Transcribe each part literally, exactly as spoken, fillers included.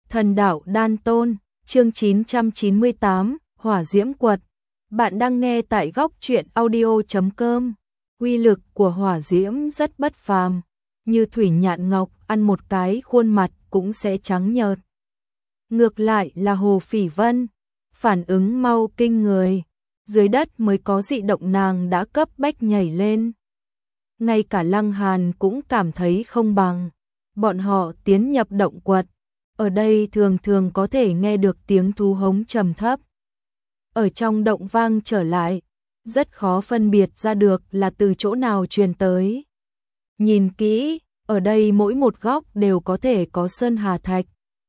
Thần đạo đan tôn, chương chín trăm chín mươi tám, hỏa diễm quật. Bạn đang nghe tại góc truyện audio chấm com. Uy lực của hỏa diễm rất bất phàm, như thủy nhạn ngọc ăn một cái khuôn mặt cũng sẽ trắng nhợt. Ngược lại là Hồ Phỉ Vân, phản ứng mau kinh người, dưới đất mới có dị động nàng đã cấp bách nhảy lên. Ngay cả Lăng Hàn cũng cảm thấy không bằng, bọn họ tiến nhập động quật. Ở đây thường thường có thể nghe được tiếng thú hống trầm thấp. Ở trong động vang trở lại, rất khó phân biệt ra được là từ chỗ nào truyền tới. Nhìn kỹ, ở đây mỗi một góc đều có thể có sơn hà thạch.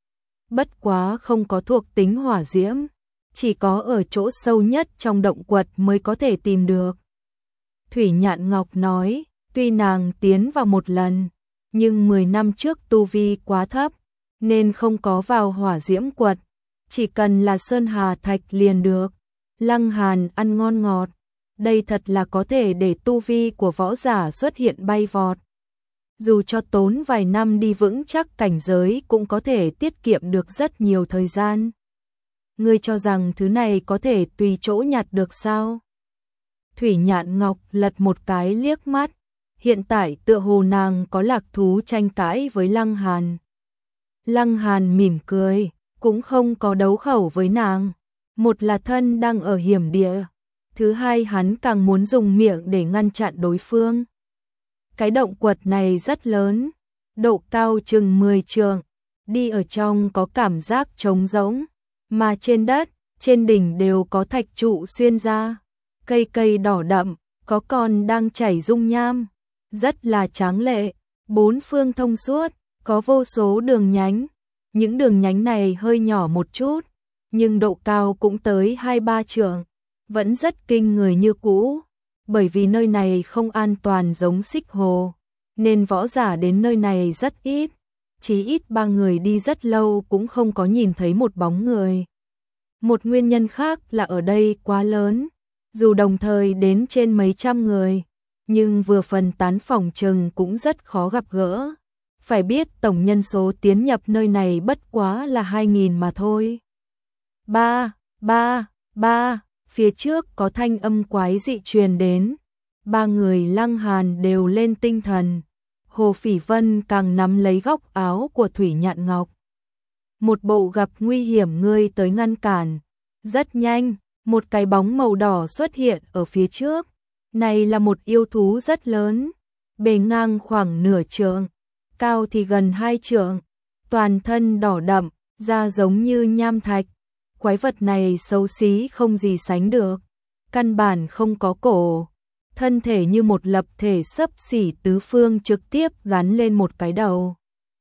Bất quá không có thuộc tính hỏa diễm, chỉ có ở chỗ sâu nhất trong động quật mới có thể tìm được. Thủy Nhạn Ngọc nói, tuy nàng tiến vào một lần, nhưng mười năm trước tu vi quá thấp, nên không có vào hỏa diễm quật, chỉ cần là sơn hà thạch liền được. Lăng Hàn ăn ngon ngọt, đây thật là có thể để tu vi của võ giả xuất hiện bay vọt. Dù cho tốn vài năm đi vững chắc cảnh giới cũng có thể tiết kiệm được rất nhiều thời gian. Ngươi cho rằng thứ này có thể tùy chỗ nhặt được sao? Thủy Nhạn Ngọc lật một cái liếc mắt, hiện tại tựa hồ nàng có lạc thú tranh cãi với Lăng Hàn. Lăng Hàn mỉm cười, cũng không có đấu khẩu với nàng. Một là thân đang ở hiểm địa, thứ hai hắn càng muốn dùng miệng để ngăn chặn đối phương. Cái động quật này rất lớn, độ cao chừng mười trượng, đi ở trong có cảm giác trống rỗng, mà trên đất, trên đỉnh đều có thạch trụ xuyên ra, cây cây đỏ đậm, có con đang chảy dung nham, rất là tráng lệ, bốn phương thông suốt, có vô số đường nhánh. Những đường nhánh này hơi nhỏ một chút, nhưng độ cao cũng tới hai ba trượng, vẫn rất kinh người như cũ. Bởi vì nơi này không an toàn giống Xích Hồ, nên võ giả đến nơi này rất ít, chỉ ít ba người đi rất lâu cũng không có nhìn thấy một bóng người. Một nguyên nhân khác là ở đây quá lớn, dù đồng thời đến trên mấy trăm người, nhưng vừa phân tán phòng chừng cũng rất khó gặp gỡ. Phải biết tổng nhân số tiến nhập nơi này bất quá là hai nghìn mà thôi. Ba, ba, ba, phía trước có thanh âm quái dị truyền đến. Ba người Lăng Hàn đều lên tinh thần. Hồ Phỉ Vân càng nắm lấy góc áo của Thủy Nhạn Ngọc. Một bộ gặp nguy hiểm ngươi tới ngăn cản. Rất nhanh, một cái bóng màu đỏ xuất hiện ở phía trước. Này là một yêu thú rất lớn, bề ngang khoảng nửa trượng, cao thì gần hai trượng, toàn thân đỏ đậm, da giống như nham thạch. Quái vật này xấu xí không gì sánh được, căn bản không có cổ, thân thể như một lập thể xấp xỉ tứ phương trực tiếp gắn lên một cái đầu.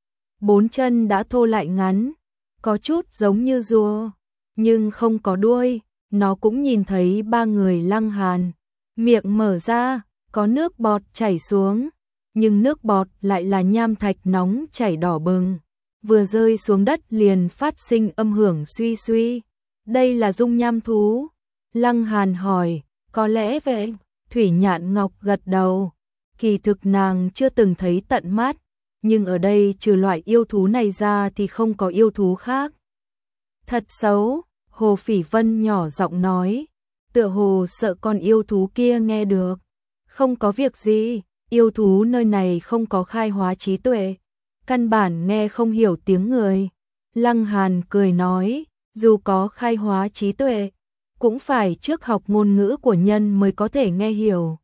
Bốn chân đã thô lại ngắn, có chút giống như rùa, nhưng không có đuôi. Nó cũng nhìn thấy ba người Lăng Hàn, miệng mở ra, có nước bọt chảy xuống, nhưng nước bọt lại là nham thạch nóng chảy đỏ bừng, vừa rơi xuống đất liền phát sinh âm hưởng suy suy. Đây là dung nham thú? Lăng Hàn hỏi. Có lẽ vậy. Thủy Nhạn Ngọc gật đầu. Kỳ thực nàng chưa từng thấy tận mắt, nhưng ở đây trừ loại yêu thú này ra thì không có yêu thú khác. Thật xấu, Hồ Phỉ Vân nhỏ giọng nói, tựa hồ sợ con yêu thú kia nghe được. Không có việc gì, yêu thú nơi này không có khai hóa trí tuệ, căn bản nghe không hiểu tiếng người. Lăng Hàn cười nói, dù có khai hóa trí tuệ, cũng phải trước học ngôn ngữ của nhân mới có thể nghe hiểu.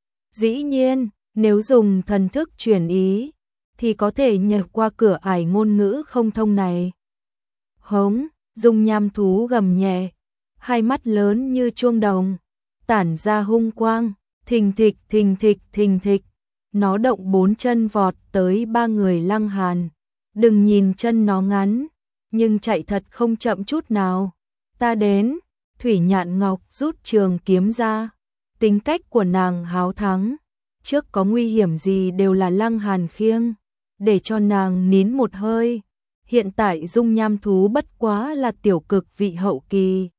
Dĩ nhiên, nếu dùng thần thức truyền ý, thì có thể nhảy qua cửa ải ngôn ngữ không thông này. Hống, dung nham thú gầm nhẹ, hai mắt lớn như chuông đồng, tản ra hung quang, thình thịch thình thịch thình thịch. Nó động bốn chân vọt tới ba người Lăng Hàn. Đừng nhìn chân nó ngắn, nhưng chạy thật không chậm chút nào. Ta đến. Thủy Nhạn Ngọc rút trường kiếm ra. Tính cách của nàng háo thắng, trước có nguy hiểm gì đều là Lăng Hàn khiêng, để cho nàng nín một hơi. Hiện tại dung nham thú bất quá là tiểu cực vị hậu kỳ,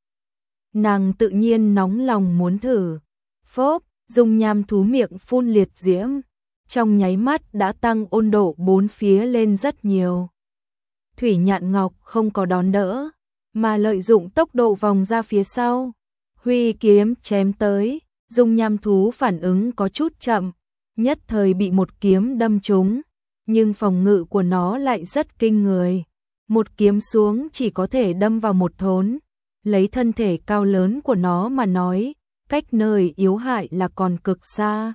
nàng tự nhiên nóng lòng muốn thử. Phốp, dung nham thú miệng phun liệt diễm, trong nháy mắt đã tăng ôn độ bốn phía lên rất nhiều. Thủy Nhạn Ngọc không có đón đỡ, mà lợi dụng tốc độ vòng ra phía sau, huy kiếm chém tới. Dung nham thú phản ứng có chút chậm, nhất thời bị một kiếm đâm trúng, nhưng phòng ngự của nó lại rất kinh người. Một kiếm xuống chỉ có thể đâm vào một thốn, lấy thân thể cao lớn của nó mà nói, cách nơi yếu hại là còn cực xa.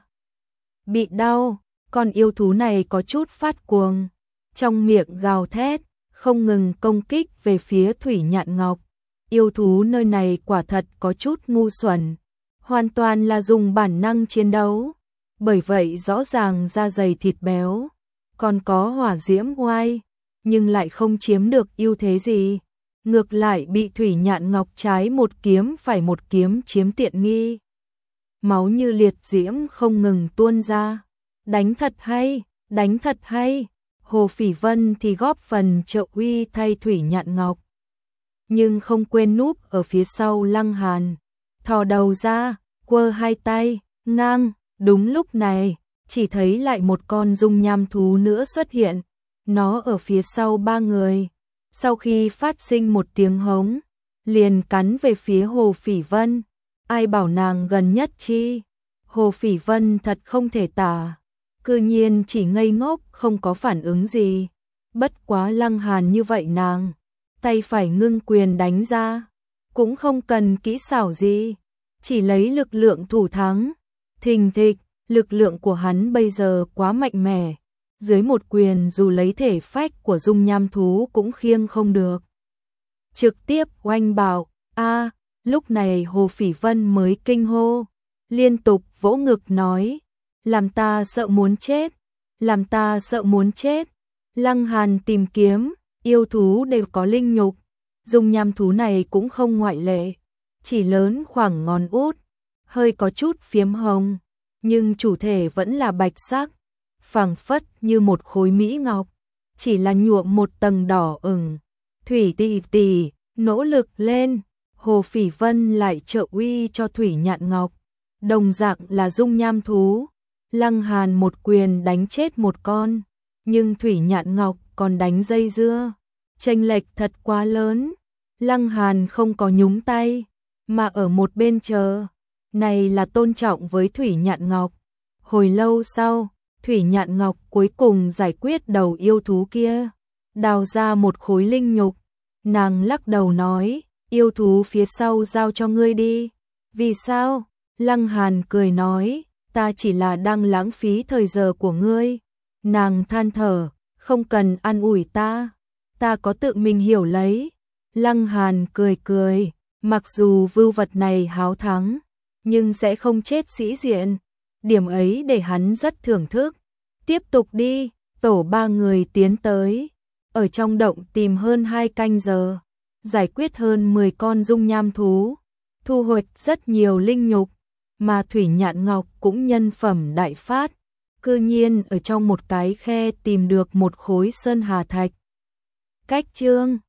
Bị đau, con yêu thú này có chút phát cuồng, trong miệng gào thét, không ngừng công kích về phía Thủy Nhạn Ngọc. Yêu thú nơi này quả thật có chút ngu xuẩn, hoàn toàn là dùng bản năng chiến đấu, bởi vậy rõ ràng da dày thịt béo, còn có hỏa diễm oai, nhưng lại không chiếm được ưu thế gì, ngược lại bị Thủy Nhạn Ngọc trái một kiếm phải một kiếm chiếm tiện nghi. Máu như liệt diễm không ngừng tuôn ra, đánh thật hay, đánh thật hay. Hồ Phỉ Vân thì góp phần trợ uy thay Thủy Nhạn Ngọc, nhưng không quên núp ở phía sau Lăng Hàn, thò đầu ra, quơ hai tay, ngang. Đúng lúc này, chỉ thấy lại một con dung nham thú nữa xuất hiện, nó ở phía sau ba người, sau khi phát sinh một tiếng hống, liền cắn về phía Hồ Phỉ Vân. Ai bảo nàng gần nhất chi? Hồ Phỉ Vân thật không thể tả, cư nhiên chỉ ngây ngốc không có phản ứng gì. Bất quá Lăng Hàn như vậy nàng, tay phải ngưng quyền đánh ra, cũng không cần kỹ xảo gì, chỉ lấy lực lượng thủ thắng. Thình thịch, lực lượng của hắn bây giờ quá mạnh mẽ, dưới một quyền dù lấy thể phách của dung nham thú cũng khiêng không được. Trực tiếp oanh bảo, a. Lúc này Hồ Phỉ Vân mới kinh hô, liên tục vỗ ngực nói, làm ta sợ muốn chết, làm ta sợ muốn chết. Lăng Hàn tìm kiếm, yêu thú đều có linh nhục, dung nham thú này cũng không ngoại lệ, chỉ lớn khoảng ngón út, hơi có chút phiếm hồng, nhưng chủ thể vẫn là bạch sắc, phảng phất như một khối mỹ ngọc, chỉ là nhuộm một tầng đỏ ửng. Thủy tỷ tỷ, nỗ lực lên. Hồ Phỉ Vân lại trợ uy cho Thủy Nhạn Ngọc, đồng dạng là dung nham thú. Lăng Hàn một quyền đánh chết một con, nhưng Thủy Nhạn Ngọc còn đánh dây dưa, chênh lệch thật quá lớn. Lăng Hàn không có nhúng tay, mà ở một bên chờ, này là tôn trọng với Thủy Nhạn Ngọc. Hồi lâu sau, Thủy Nhạn Ngọc cuối cùng giải quyết đầu yêu thú kia, đào ra một khối linh nhục, nàng lắc đầu nói, yêu thú phía sau giao cho ngươi đi. Vì sao? Lăng Hàn cười nói, ta chỉ là đang lãng phí thời giờ của ngươi. Nàng than thở, không cần an ủi ta, ta có tự mình hiểu lấy. Lăng Hàn cười cười, mặc dù vưu vật này háo thắng, nhưng sẽ không chết sĩ diện, điểm ấy để hắn rất thưởng thức. Tiếp tục đi, tổ ba người tiến tới, ở trong động tìm hơn hai canh giờ, giải quyết hơn mười con dung nham thú, thu hoạch rất nhiều linh nhục, mà Thủy Nhạn Ngọc cũng nhân phẩm đại phát, cư nhiên ở trong một cái khe tìm được một khối sơn hà thạch. Cách chương